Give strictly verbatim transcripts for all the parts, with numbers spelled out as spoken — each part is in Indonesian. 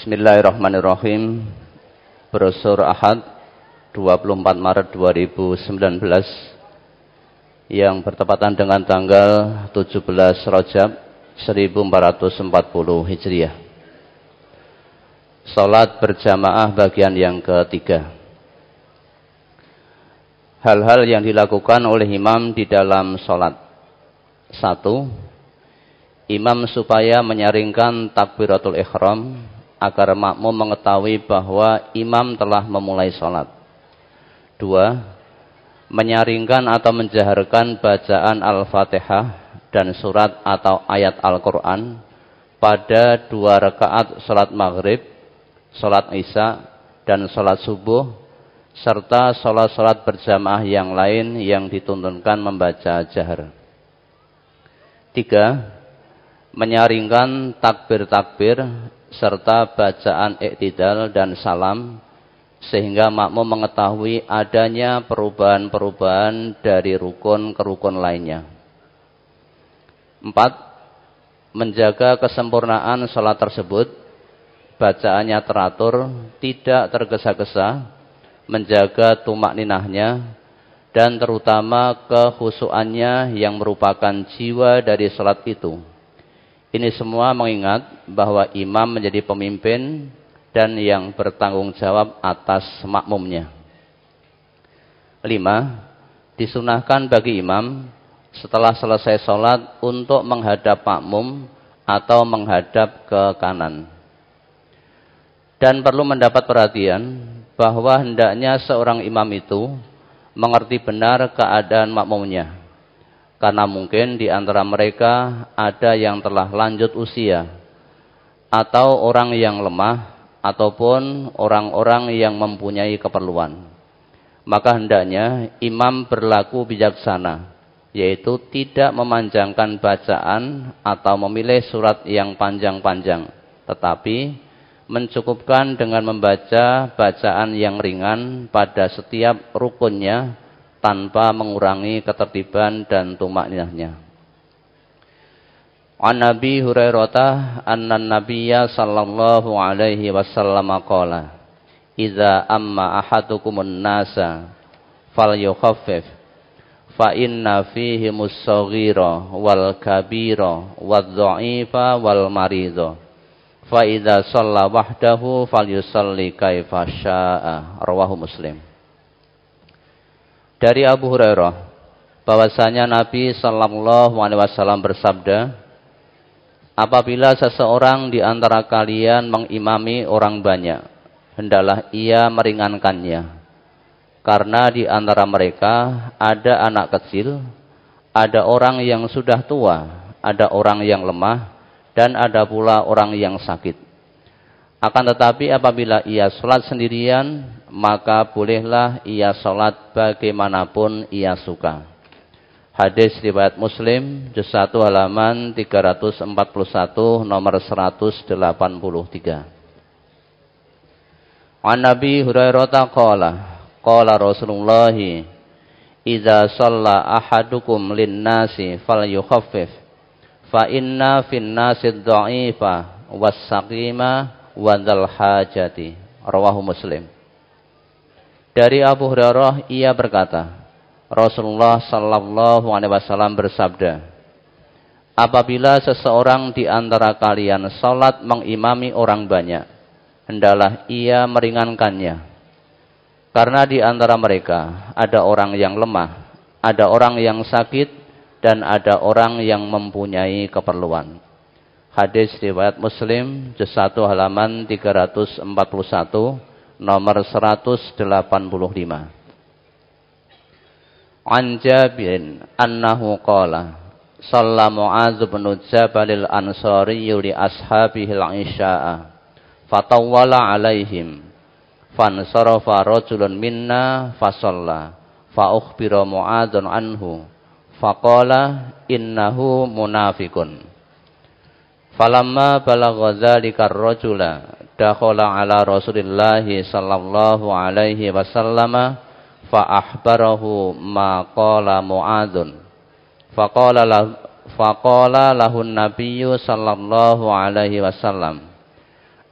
Bismillahirrahmanirrahim. Brosur Ahad dua puluh empat Maret dua ribu sembilan belas yang bertepatan dengan tanggal tujuh belas Rajab seribu empat ratus empat puluh Hijriah. Salat berjamaah bagian yang ketiga. Hal-hal yang dilakukan oleh imam di dalam salat. Satu, imam supaya menyaringkan takbiratul ihram agar makmum mengetahui bahwa imam telah memulai salat. Dua, menyaringkan atau menjaharkan bacaan Al-Fatihah dan surat atau ayat Al-Quran pada dua rakaat salat maghrib, salat isya, dan salat subuh, serta salat-salat berjamaah yang lain yang dituntunkan membaca jahar. Tiga, menyaringkan takbir-takbir serta bacaan iktidal dan salam sehingga makmum mengetahui adanya perubahan-perubahan dari rukun ke rukun lainnya. Empat, menjaga kesempurnaan salat tersebut, bacaannya teratur, tidak tergesa-gesa, menjaga tumak ninahnya, dan terutama kekhusyuannya yang merupakan jiwa dari salat itu. Ini semua mengingat bahwa imam menjadi pemimpin dan yang bertanggung jawab atas makmumnya. Lima, disunahkan bagi imam setelah selesai sholat untuk menghadap makmum atau menghadap ke kanan. Dan perlu mendapat perhatian bahwa hendaknya seorang imam itu mengerti benar keadaan makmumnya. Karena mungkin di antara mereka ada yang telah lanjut usia, atau orang yang lemah, ataupun orang-orang yang mempunyai keperluan. Maka hendaknya imam berlaku bijaksana, yaitu tidak memanjangkan bacaan atau memilih surat yang panjang-panjang, tetapi mencukupkan dengan membaca bacaan yang ringan pada setiap rukunnya, tanpa mengurangi ketertiban dan tumak ninahnya. An Nabi Hurairah anna Nabiyya sallallahu alaihi wasallam qala, "Idza amma ahadukumun nasa falyukhaffif fa inna fihi mus-saghira wal kabira wadh-dha'ifa wal marida. Fa idza shalla wahdahu falyusalli kaifa syaa'a." Rawahu Muslim. Dari Abu Hurairah bahwasanya Nabi sallallahu alaihi wasallam bersabda, apabila seseorang di antara kalian mengimami orang banyak, hendaklah ia meringankannya. Karena di antara mereka ada anak kecil, ada orang yang sudah tua, ada orang yang lemah, dan ada pula orang yang sakit. Akan tetapi apabila ia sholat sendirian, maka bolehlah ia sholat bagaimanapun ia suka. Hadis riwayat Muslim, juz satu halaman tiga ratus empat puluh satu, nomor seratus delapan puluh tiga. An Nabi Hurairah qala, qala Rasulullah, "Idza shalla ahadukum lin-nasi falyukhaffif, fa inna fin-nasi ad-dha'ifa was-saqima wa dzal hajati." Rawahu Muslim. Dari Abu Hurairah ia berkata, Rasulullah sallallahu alaihi wasallam bersabda, apabila seseorang di antara kalian salat mengimami orang banyak, hendaklah ia meringankannya. Karena di antara mereka ada orang yang lemah, ada orang yang sakit, dan ada orang yang mempunyai keperluan. Hadis riwayat Muslim, juz satu halaman tiga ratus empat puluh satu, nomor seratus delapan puluh lima. An Jabirin annahu qala, shalla Mu'adz bin Jabal al-Ansari li ashabihi al-isya'a fatawwala alaihim fansarafa rajulun minna fasalla fa ukhbira Mu'adzun anhu faqala innahu munafiqun. Falamma balagha dzalika ar-rajula dakhala ala Rasulillah sallallahu alaihi wasallam fa akhbarahu ma qala Mu'adzun. Faqala lahu faqala lahu an-nabiyyu sallallahu alaihi wasallam,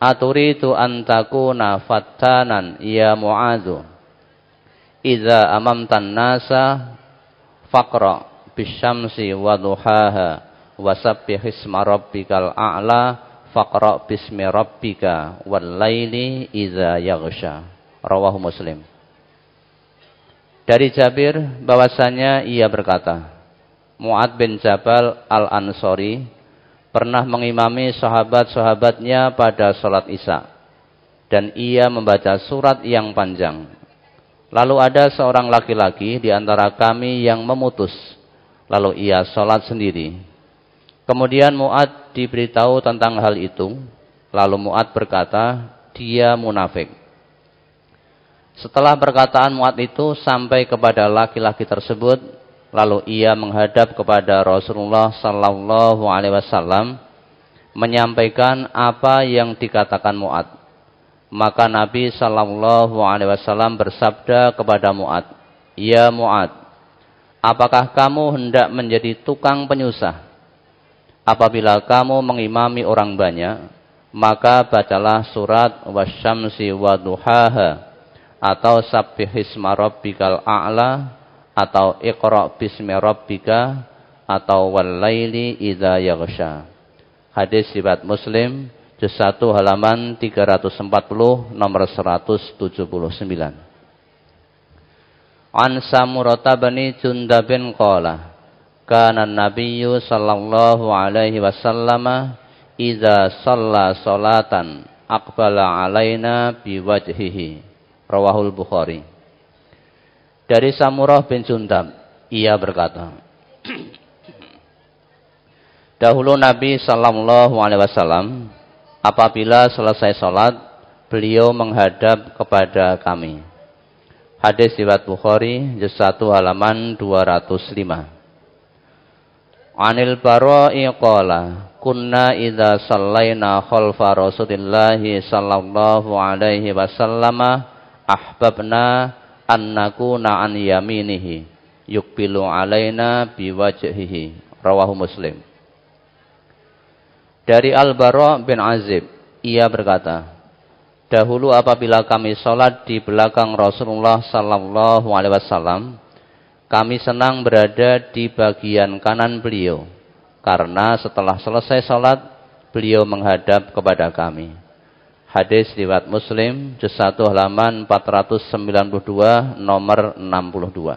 Aturidu an takuna fattanan ya Mu'adzu idza amamtan nasa faqra bisyamsi wa duhaha wasabbih isma rabbikal a'la faqra bismi rabbika wal laili idza yaghsha. Rawahu Muslim. Dari Jabir bahwasanya ia berkata, Mu'adz bin Jabal Al-Ansori pernah mengimami sahabat-sahabatnya pada sholat Isya, dan ia membaca surat yang panjang. Lalu ada seorang laki-laki di antara kami yang memutus, lalu ia sholat sendiri. Kemudian Mu'adz diberitahu tentang hal itu, lalu Mu'adz berkata, dia munafik. Setelah perkataan Mu'adz itu sampai kepada laki-laki tersebut, lalu ia menghadap kepada Rasulullah sallallahu alaihi wasallam menyampaikan apa yang dikatakan Mu'adz. Maka Nabi sallallahu alaihi wasallam bersabda kepada Mu'adz, "Ya Mu'adz, apakah kamu hendak menjadi tukang penyusah? Apabila kamu mengimami orang banyak, maka bacalah surat wasyamsi wa duhaha atau sabbihisma rabbikal a'la atau Iqra bismi rabbika atau wal laili idza yaghsha." Hadis riwayat Muslim, juz satu halaman tiga ratus empat puluh, nomor seratus tujuh puluh sembilan. An Samurah bin Jundabin qala, kana nabiyyu sallallahu alaihi wasallam idza shalla salatan aqbala alaina biwajhihi. Rawahul Bukhari. Dari Samurah bin Jundab, ia berkata, dahulu Nabi sallallahu alaihi wasallam apabila selesai salat, beliau menghadap kepada kami. Hadis riwayat Bukhari, juz satu halaman dua ratus lima. Anil Bara'i qala, kunna idza shallaina khalfa Rasulillahi sallallahu alaihi wasallam ahbabna annakuna an yaminihi yukbilu alaina biwajhihi. Rawahu Muslim. Dari Al-Bara' bin Azib, ia berkata, dahulu apabila kami sholat di belakang Rasulullah sallallahu alaihi wasallam, kami senang berada di bagian kanan beliau, karena setelah selesai sholat, beliau menghadap kepada kami. Hadis riwayat Muslim, juz satu halaman empat ratus sembilan puluh dua, nomor enam puluh dua.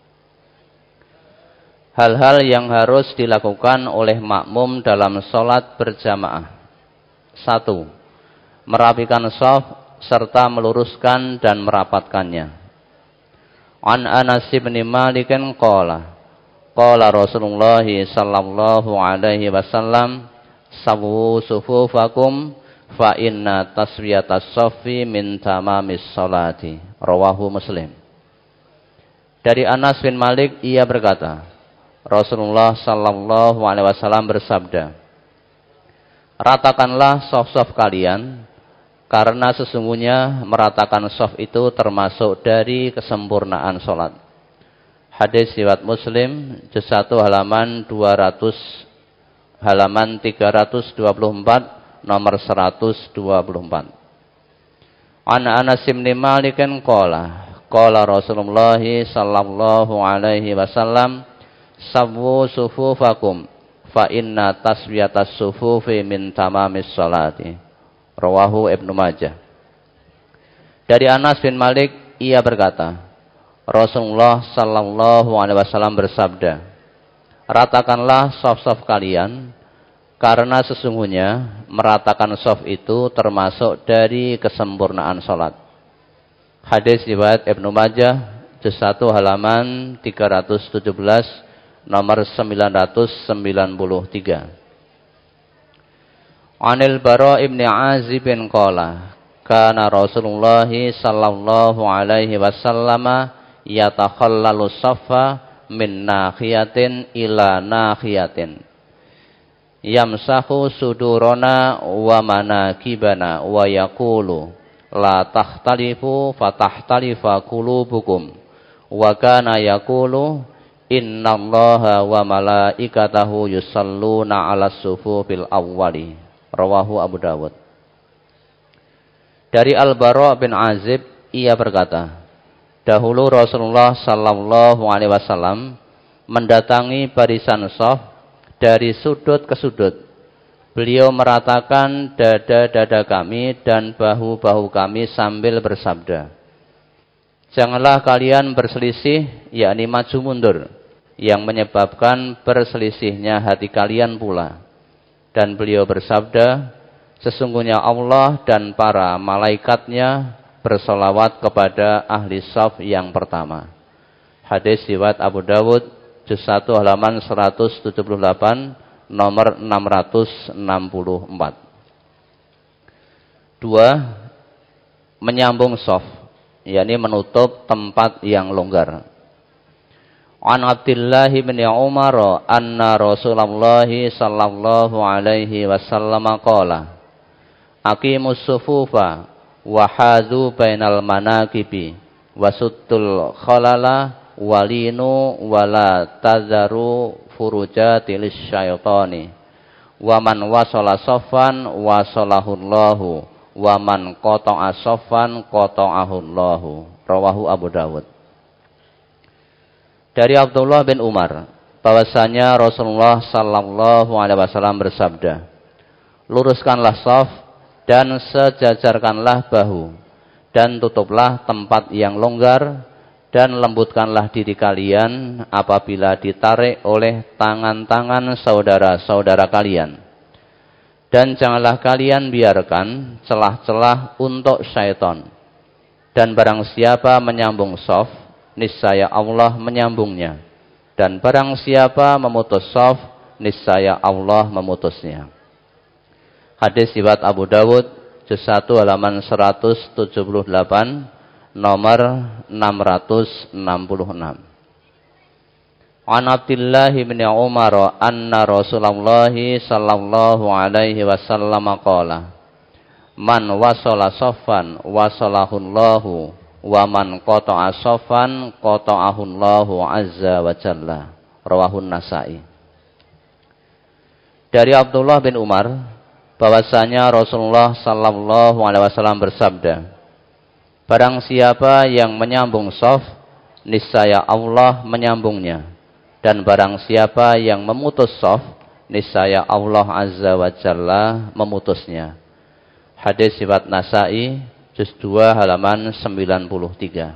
Hal-hal yang harus dilakukan oleh makmum dalam sholat berjamaah. Satu, merapikan shaf serta meluruskan dan merapatkannya. An Anas bin Malik qala, qala Rasulullah sallallahu alaihi wasallam, sawu sufufakum fa inna taswiyatas shaffi min tamamis sholati. Rawahu Muslim. Dari Anas bin Malik ia berkata, Rasulullah sallallahu alaihi wasallam bersabda, ratakanlah shaf-shaf kalian, karena sesungguhnya meratakan shaf itu termasuk dari kesempurnaan sholat. Hadis riwayat Muslim, juz satu halaman dua ratus, halaman tiga ratus dua puluh empat, nomor seratus dua puluh empat. An Anas bin Malik qala, qala Rasulullah sallallahu alaihi wasallam, sawu sufufakum fa inna taswiyatas sufufi min tamamis sholati. Rawahu Ibnu Majah. Dari Anas bin Malik ia berkata, Rasulullah sallallahu alaihi wasallam bersabda, ratakanlah shaf-shaf kalian, karena sesungguhnya meratakan shaf itu termasuk dari kesempurnaan salat. Hadis riwayat Ibnu Majah, juz satu halaman tiga ratus tujuh belas, nomor sembilan ratus sembilan puluh tiga. Anil Bara' ibn Azib qala, kana Rasulullah sallallahu alaihi wasallam yatakhallalu saffa min nahiyatin ila nahiyatin, yamsahu sudurana wa manakibana wa yaqulu la tahtalifu fatahtalifa qulubukum wa kana yaqulu innallaha wa malaikatahu yusalluna 'alas sufufil awwali. Rawahu Abu Dawud. Dari Al-Bara' bin Azib, ia berkata, dahulu Rasulullah sallallahu alaihi wasallam mendatangi barisan shaf dari sudut ke sudut. Beliau meratakan dada-dada kami dan bahu-bahu kami sambil bersabda, janganlah kalian berselisih, yakni maju mundur, yang menyebabkan berselisihnya hati kalian pula. Dan beliau bersabda, sesungguhnya Allah dan para malaikatnya bersolawat kepada ahli shaf yang pertama. Hadis riwayat Abu Dawud, juz satu halaman seratus tujuh puluh delapan, nomor enam ratus enam puluh empat. Dua, menyambung shaf, yakni menutup tempat yang longgar. An Abdullah bin Umar anna Rasulullah sallallahu alaihi wasallam qala, aqimus sufufa wa hadhu bainal manakibi wasuttul khalala walinu wala tazaru furujatil syaitani wa man wasala saffan wasalahullahu wa man qata'a saffan qata'ahullahu. Rawahu Abu Dawud. Dari Abdullah bin Umar bahwasanya Rasulullah sallallahu alaihi wasallam bersabda, luruskanlah shaf dan sejajarkanlah bahu dan tutuplah tempat yang longgar dan lembutkanlah diri kalian apabila ditarik oleh tangan-tangan saudara-saudara kalian. Dan janganlah kalian biarkan celah-celah untuk syaitan. Dan barang siapa menyambung shaf, niscaya Allah menyambungnya. Dan barang siapa memutus shaf, niscaya Allah memutusnya. Hadis riwayat Abu Dawud, juz satu halaman seratus tujuh puluh delapan, nomor enam ratus enam puluh enam. An Abdullah bin Umar anna Rasulullah sallallahu alaihi wasallam qala, man wasala saffan wasalahullahu wa man qata'a saffan qata'ahullahu azza wa jalla. Rawahun Nasa'i. Dari Abdullah bin Umar bahwasanya Rasulullah sallallahu alaihi wasallam bersabda, barang siapa yang menyambung shaf, niscaya Allah menyambungnya. Dan barang siapa yang memutus shaf, niscaya Allah azza wa jalla memutusnya. Hadis riwayat Nasa'i, juz dua halaman sembilan puluh tiga.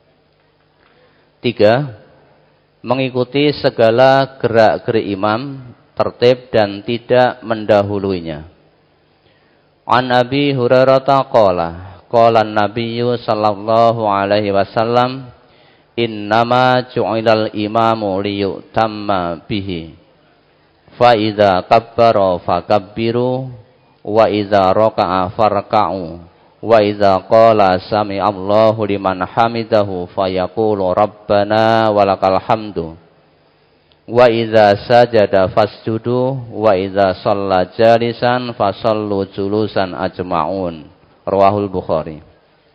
Tiga, mengikuti segala gerak-gerik imam, tertib dan tidak mendahuluinya. An Abi Hurairah qala, qala an-nabiyyu sallallahu alaihi wasallam, innama ju'ilal imamu liyutamma bihi. Fa idza kabbara fakabbiru wa idza raka'a farka'u wa idza qala sami Allahu liman hamidahu fayaqulu rabbana walakal hamdu wa idza sajada fasjudu wa idza shalla jalisan fasallu julusan ajma'un. Rawahul Bukhari.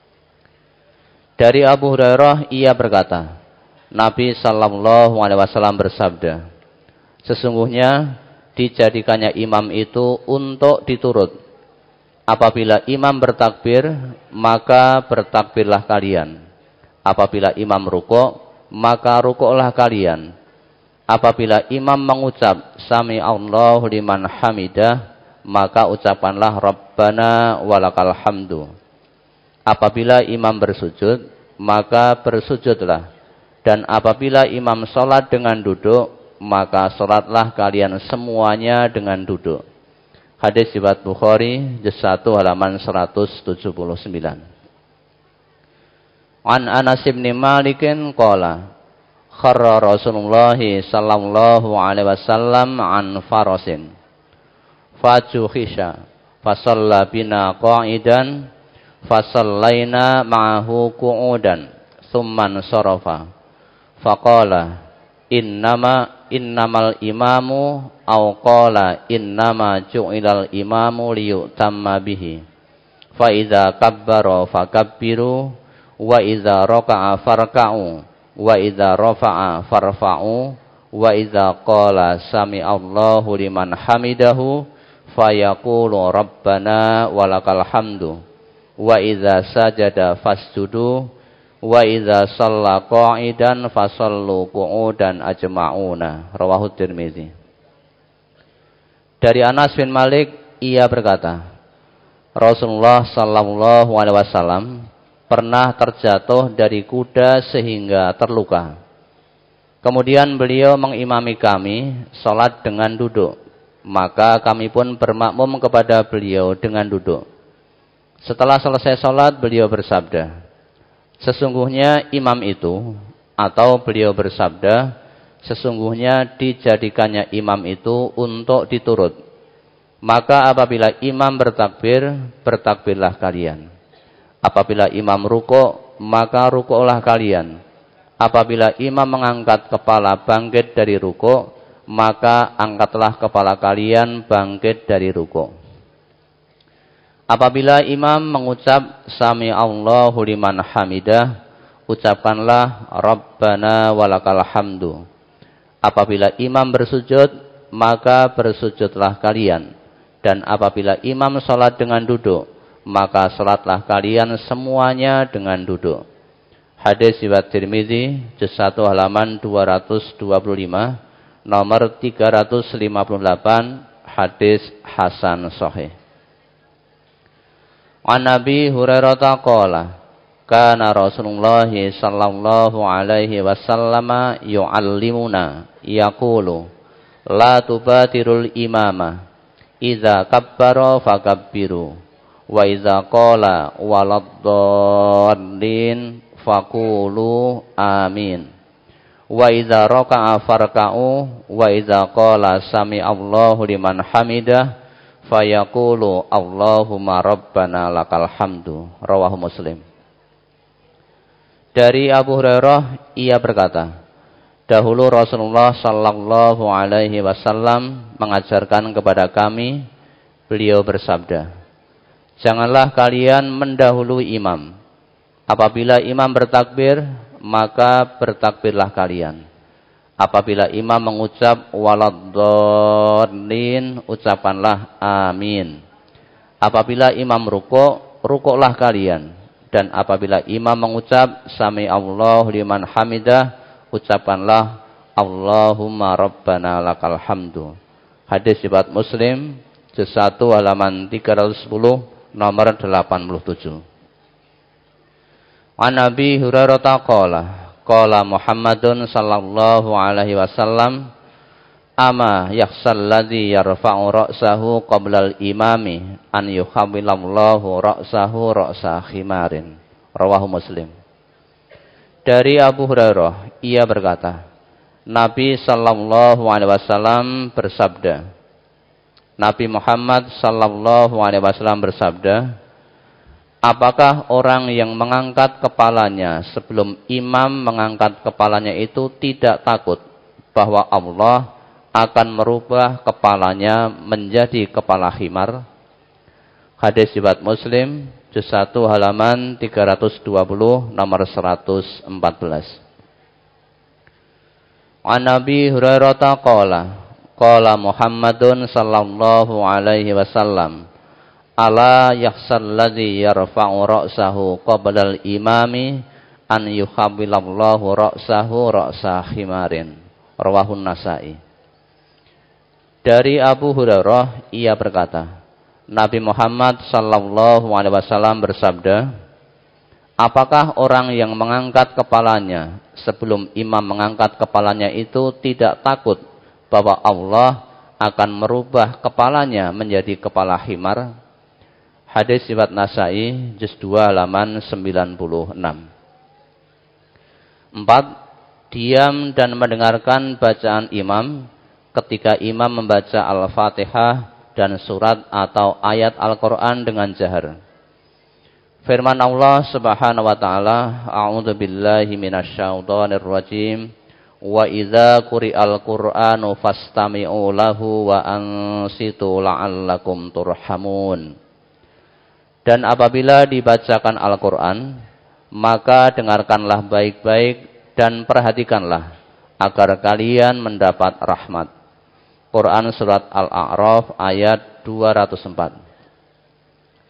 Dari Abu Hurairah ia berkata, Nabi sallallahu alaihi wasallam bersabda, sesungguhnya dijadikannya imam itu untuk diturut. Apabila imam bertakbir, maka bertakbirlah kalian. Apabila imam rukuk, maka rukuklah kalian. Apabila imam mengucap sami Allahu liman hamidah, maka ucapkanlah rabbana walakal hamdu. Apabila imam bersujud, maka bersujudlah. Dan apabila imam sholat dengan duduk, maka sholatlah kalian semuanya dengan duduk. Hadis riwayat Bukhari, juz satu halaman seratus tujuh puluh sembilan. An Anas bin Malik qala, kharra Rasulullah sallallahu alaihi wasallam an farasin fajuhisha fasalla bina qa'idan fasallaina ma'ahu qu'udan thumman sarafa faqala innama innamal imamu aw qala innama ju'ilal imamu liyutamma bihi fa idza kabbara fakabbiru wa idza raka'a farka'u wa idza rafa'a farfa'u wa idza qala sami Allahu liman hamidahu fayaqulu rabbana walakal hamdu wa idza sajada fasjudu wa idza shalla qa'idan fasallu qu'udan ajma'una. Rawahu Tirmizi. Dari Anas bin Malik, ia berkata, Rasulullah sallallahu alaihi wasallam pernah terjatuh dari kuda sehingga terluka. Kemudian beliau mengimami kami salat dengan duduk, maka kami pun bermakmum kepada beliau dengan duduk. Setelah selesai salat, beliau bersabda, sesungguhnya imam itu, atau beliau bersabda, sesungguhnya dijadikannya imam itu untuk diturut. Maka apabila imam bertakbir, bertakbirlah kalian. Apabila imam rukuk, maka rukuklah kalian. Apabila imam mengangkat kepala bangkit dari rukuk, maka angkatlah kepala kalian bangkit dari rukuk. Apabila imam mengucap Sami Allahu liman hamidah, ucapkanlah Rabbana walakal hamdu. Apabila imam bersujud, maka bersujudlah kalian. Dan apabila imam salat dengan duduk, maka salatlah kalian semuanya dengan duduk. Hadis riwayat Tirmizi, juz satu halaman dua ratus dua puluh lima, nomor tiga ratus lima puluh delapan, hadis hasan sahih. An Nabi Hurairah qala, kana Rasulullah sallallahu alaihi wasallam yu'allimuna yaqulu la tubatirul imama idza kabbara fakabbiru wa idza qala waladdallin faqulu amin wa idza raka'a farka'u wa idza qala sami Allahu liman hamidah fayaqulu Allahumma rabbana lakal hamdu. Rawahu Muslim. Dari Abu Hurairah, ia berkata, dahulu Rasulullah sallallahu alaihi wasallam mengajarkan kepada kami, beliau bersabda, janganlah kalian mendahului imam. Apabila imam bertakbir, maka bertakbirlah kalian. Apabila imam mengucap waladdallin, ucapkanlah amin. Apabila imam rukuk, rukuklah kalian. Dan apabila imam mengucap Sami Allahu liman hamidah, ucapkanlah Allahumma rabbana lakal hamdu. Hadis riwayat Muslim, juz satu halaman tiga ratus sepuluh, nomor delapan puluh tujuh. An Nabi Hurairah qala, qala Muhammadun sallallahu alaihi wasallam, ama yakhsal ladzi yarfa'u ra'sahu qabla al-imami an yukhawwilallahu ra'sahu ra'sa khimarin. Rawahu Muslim. Dari Abu Hurairah, ia berkata, Nabi sallallahu alaihi wasallam bersabda, Nabi Muhammad sallallahu alaihi wasallam bersabda, apakah orang yang mengangkat kepalanya sebelum imam mengangkat kepalanya itu tidak takut bahwa Allah akan merubah kepalanya menjadi kepala khimar? Hadis riwayat Muslim, juz satu halaman tiga ratus dua puluh, nomor seratus empat belas. An Nabi Hurairah qala, qala Muhammadun sallallahu alaihi wasallam, ala yakhsal ladzi yarfa'u ra'sahu qabla al-imami an yukhawwilallahu ra'sahu ra'sa khimarin. Rawahu Nasa'i. Dari Abu Hurairah, ia berkata, Nabi Muhammad sallallahu alaihi wasallam bersabda, apakah orang yang mengangkat kepalanya sebelum imam mengangkat kepalanya itu tidak takut bahwa Allah akan merubah kepalanya menjadi kepala khimar? Hadis riwayat Nasa'i, juz dua halaman sembilan puluh enam. Empat, diam dan mendengarkan bacaan imam ketika imam membaca Al-Fatihah dan surat atau ayat Al-Quran dengan jahar. Firman Allah Subhanahu wa taala, a'udzu billahi minasyaitonir rajim, wa idza quri'al Qur'anu fastami'u lahu wa ansitu la'allakum turhamun. Dan apabila dibacakan Al-Quran, maka dengarkanlah baik-baik dan perhatikanlah agar kalian mendapat rahmat. Quran surat Al-A'raf ayat dua ratus empat.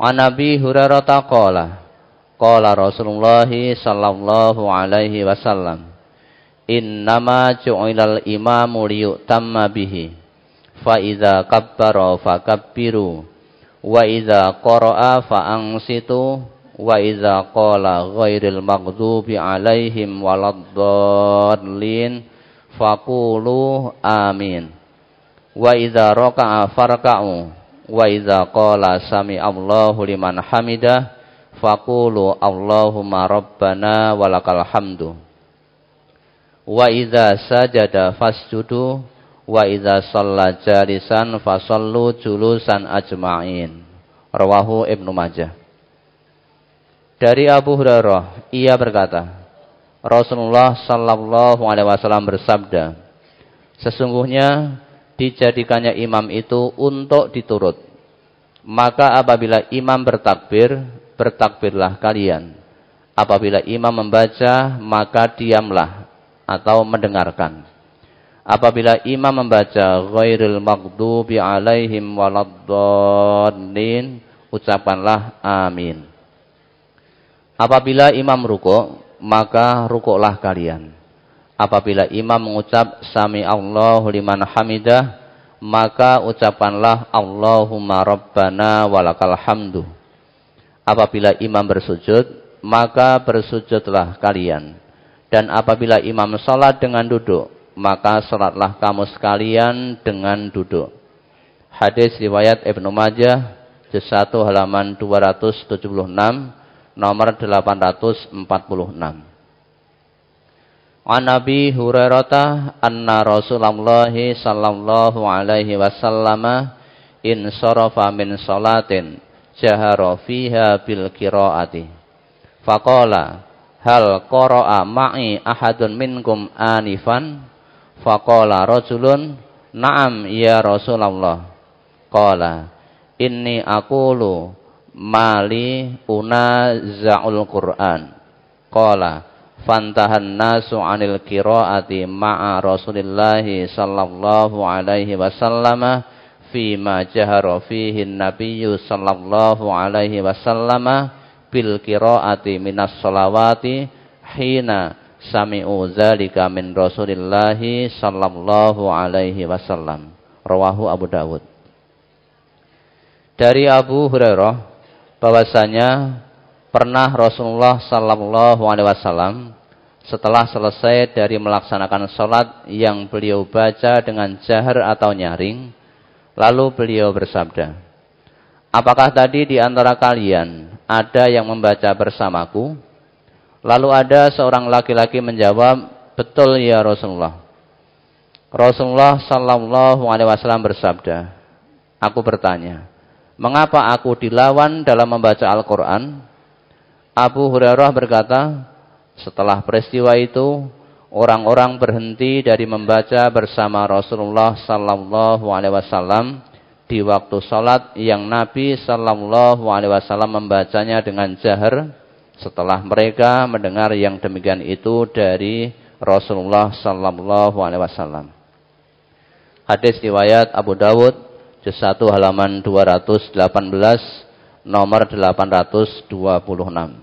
An Abi Hurairah qala qala Rasulullah sallallahu alaihi wasallam innama ju'ilal imamu liyutamma bihi fa idza kabbara fakabbiru wa idza qara'a fa ansitu wa idza qala ghairil maghdubi alaihim waladdallin faqulu amin wa idza raka'a farka'u wa idza qala sami Allahu liman hamidah faqulu Allahumma rabbana walakal hamdu wa idza sajada fasjudu wa idza shalla jalisan fasallu julusan ajma'in. Rawahu Ibnu Majah. Dari Abu Hurairah, ia berkata, Rasulullah sallallahu alaihi wasallam bersabda, sesungguhnya dijadikannya imam itu untuk diturut. Maka apabila imam bertakbir, bertakbirlah kalian. Apabila imam membaca, maka diamlah atau mendengarkan. Apabila imam membaca ghairil maghdubi alaihim waladdallin, ucapkanlah amin. Apabila imam rukuk, maka rukuklah kalian. Apabila imam mengucap sami Allahu liman hamidah, maka ucapkanlah Allahumma rabbana walakal hamdu. Apabila imam bersujud, maka bersujudlah kalian. Dan apabila imam salat dengan duduk, maka salatlah kamu sekalian dengan duduk. Hadis riwayat Ibnu Majah, juz satu halaman dua ratus tujuh puluh enam, nomor delapan ratus empat puluh enam. An Abi Hurairah anna Rasulullah sallallahu alaihi wasallam in sarafa min salatin jahara fiha bil qiraati faqala hal qara'a ma'i ahadun minkum anifan faqala rajulun na'am ya Rasulullah qala inni aqulu mali unazza'ul Qur'an qala fantahan nasu 'anil qiraati ma'a Rasulillah sallallahu alaihi wasallam fima jahara fihi an-nabiyyu sallallahu alaihi wasallam bil qiraati minas shalawati hina sami'u dzalika min Rasulillah sallallahu alaihi wasallam. Rawahu Abu Dawud. Dari Abu Hurairah bahwasanya pernah Rasulullah sallallahu alaihi wasallam setelah selesai dari melaksanakan salat yang beliau baca dengan jahar atau nyaring, lalu beliau bersabda, apakah tadi di antara kalian ada yang membaca bersamaku? Lalu ada seorang laki-laki menjawab, betul ya Rasulullah. Rasulullah sallallahu alaihi wasallam bersabda, aku bertanya, mengapa aku dilawan dalam membaca Al-Quran? Abu Hurairah berkata, setelah peristiwa itu, orang-orang berhenti dari membaca bersama Rasulullah sallallahu alaihi wasallam di waktu salat yang Nabi sallallahu alaihi wasallam membacanya dengan jahar, setelah mereka mendengar yang demikian itu dari Rasulullah sallallahu alaihi wasallam. Hadis riwayat Abu Dawud, juz satu halaman dua ratus delapan belas, nomor delapan ratus dua puluh enam.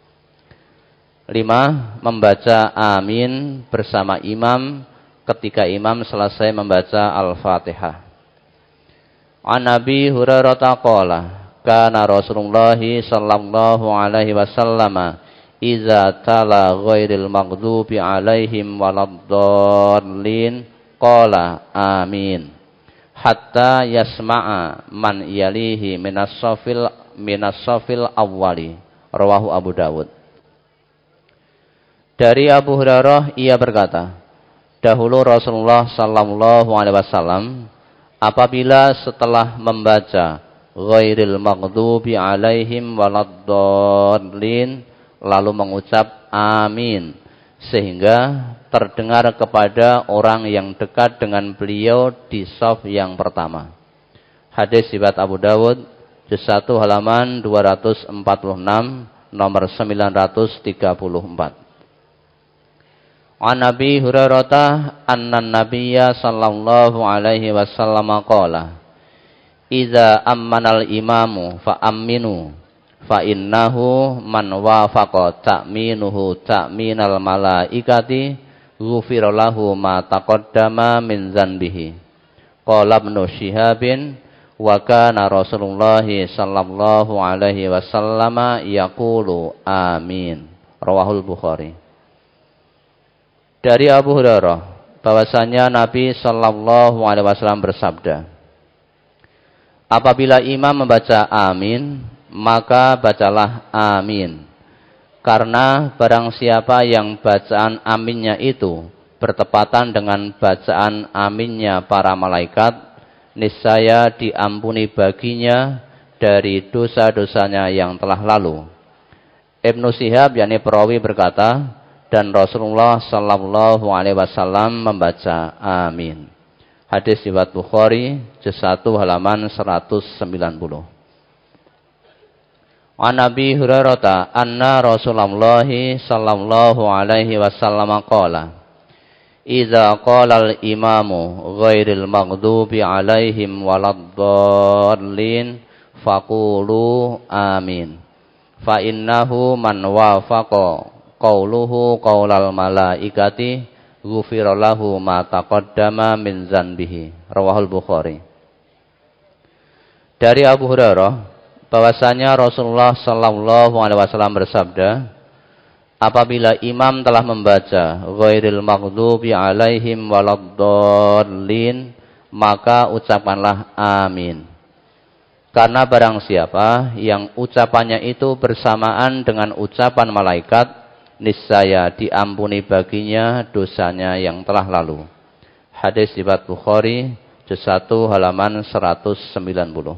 lima. Membaca amin bersama imam ketika imam selesai membaca Al-Fatihah. An Abi Hurairah qala kana Rasulullah sallallahu alaihi wasallam idza tala ghairil maghdubi alaihim waladdallin qala amin hatta yasma'a man yalihi minas safil minas safil awwali. Rawahu Abu Dawud. Dari Abu Hurairah ia berkata, dahulu Rasulullah sallallahu alaihi wasallam apabila setelah membaca ghairil maghdubi alaihim waladdallin lalu mengucap amin sehingga terdengar kepada orang yang dekat dengan beliau di shaf yang pertama. Hadis riwayat Abu Dawud, juz satu halaman dua ratus empat puluh enam, nomor sembilan ratus tiga puluh empat. An Abi Hurairah anna Nabiyya sallallahu alaihi wasallam qala Idza ammanal imamu fa amminu fa innahu man wafaqa ta'minuhu ta'minal malaikati ghufira lahu ma taqaddama min dzanbihi. Qala Ibnu Syihabin wa kana Rasulullah sallallahu alaihi wasallam yaqulu amin. Rawahul Bukhari. Dari Abu Hurairah bahwasanya Nabi sallallahu alaihi wasallam bersabda, apabila imam membaca amin, maka bacalah amin. Karena barang siapa yang bacaan aminnya itu bertepatan dengan bacaan aminnya para malaikat, niscaya diampuni baginya dari dosa-dosanya yang telah lalu. Ibnu Syihab yakni perawi berkata, dan Rasulullah sallallahu alaihi wasallam membaca amin. Hadis riwayat Bukhari, juz satu halaman seratus sembilan puluh. An Abi Hurairah anna Rasulullah sallallahu alaihi wasallam qala, idza qala al-imamu ghairil maghdubi alaihim waladdallin faqulu amin. Fa innahu man wafaqa qauluhu qaulal malaikati ghufira lahu ma taqaddama min dzanbihi. Rawahul Bukhari. Dari Abu Hurairah bahwasanya Rasulullah sallallahu alaihi wasallam bersabda, apabila imam telah membaca ghairil maghdubi alaihim waladdallin, maka ucapkanlah amin. Karena barang siapa yang ucapannya itu bersamaan dengan ucapan malaikat, niscaya diampuni baginya dosanya yang telah lalu. Hadis riwayat Bukhari, juz satu halaman seratus sembilan puluh.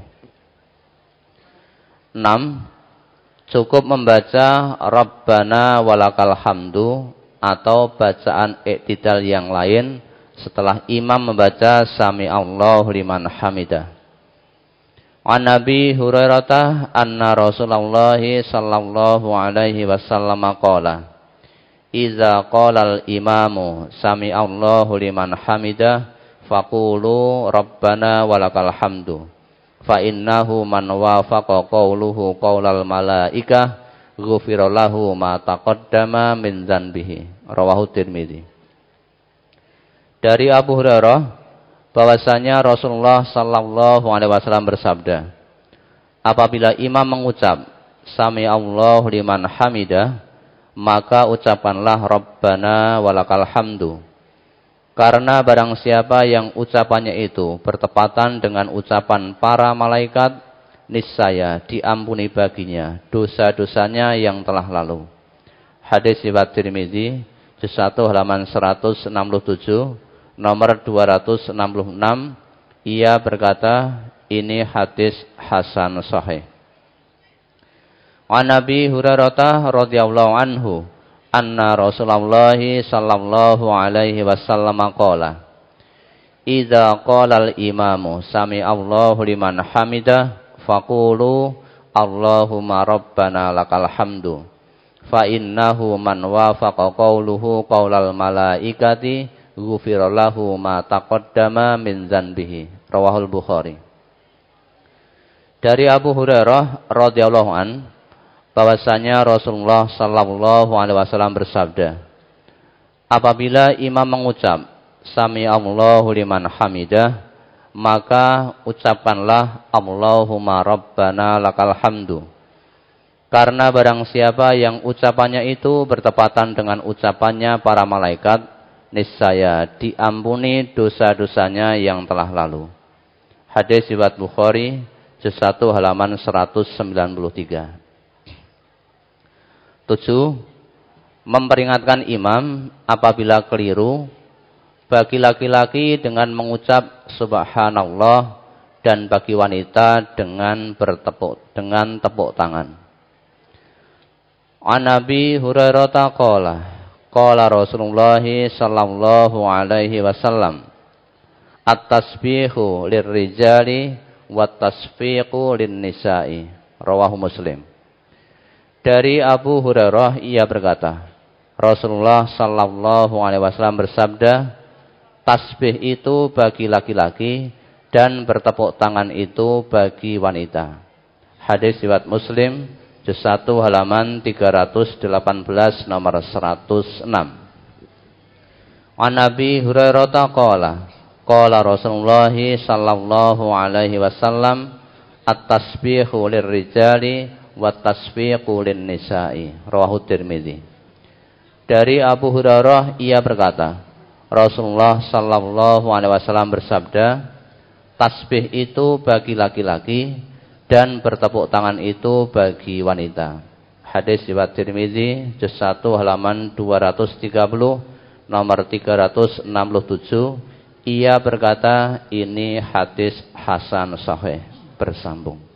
enam. Cukup membaca Rabbana walakal hamdu atau bacaan iktidal yang lain setelah imam membaca Sami Allahu liman hamidah. An Nabi Hurairah anna Rasulullah sallallahu alaihi wasallam qala, idza qala al-imamu sami Allahu liman hamidah faqulu rabbana walakal hamdu. Fa innahu man wafaqa qauluhu qaulal malaikah ghufira lahu ma taqaddama min dzanbihi. Rawahu Tirmidzi. Dari Abu Hurairah bahwasanya Rasulullah sallallahu alaihi wasallam bersabda, apabila imam mengucap Sami Allahu liman hamidah, maka ucapanlah Rabbana walakal hamdu. Karena barang siapa yang ucapannya itu bertepatan dengan ucapan para malaikat, niscaya diampuni baginya dosa-dosanya yang telah lalu. Hadis riwayat Tirmidzi, juz satu halaman seratus enam puluh tujuh, nomor dua ratus enam puluh enam, ia berkata, ini hadis hasan sahih. An Nabi Hurairah radhiyallahu anhu anna Rasulullah sallallahu alaihi wasallam qala, idza qala al-imamu sami Allahu liman hamidah faqulu Allahumma rabbana lakal hamdu. Fa innahu man wafaqa qauluhu qaulal malaikati ghufira lahu ma taqaddama min dzanbihi. Rawahul Bukhari. Dari Abu Hurairah radhiyallahu an bahwasanya Rasulullah sallallahu alaihi wasallam bersabda, apabila imam mengucap Sami Allahu liman hamidah, maka ucapkanlah Allahumma rabbana lakal hamdu. Karena barang siapa yang ucapannya itu bertepatan dengan ucapannya para malaikat, niscaya diampuni dosa-dosanya yang telah lalu. Hadis riwayat Bukhari, juz satu halaman seratus sembilan puluh tiga. Tujuh. Memperingatkan imam apabila keliru bagi laki-laki dengan mengucap subhanallah dan bagi wanita dengan bertepuk dengan tepuk tangan. An Nabi Hurairah qala qala Rasulullah sallallahu alaihi wasallam, at-tasbihu lirrijali wat tasfiqu lin-nisa'i. Rawahu Muslim. Dari Abu Hurairah ia berkata, Rasulullah sallallahu alaihi wasallam bersabda, tasbih itu bagi laki-laki dan bertepuk tangan itu bagi wanita. Hadis riwayat Muslim, juz satu halaman tiga ratus delapan belas nomor seratus enam. An Abi Hurairah qala qala Rasulullah sallallahu alaihi wasallam at-tasbihu lirrijali wat tasbiqu lin-nisa'i. Rawahu Tirmidzi. Dari Abu Hurairah ia berkata, Rasulullah sallallahu alaihi wasallam bersabda, tasbih itu bagi laki-laki dan bertepuk tangan itu bagi wanita. Hadis riwayat Tirmidzi, juz satu halaman dua ratus tiga puluh nomor tiga ratus enam puluh tujuh. Ia berkata, ini hadis hasan sahih, bersambung.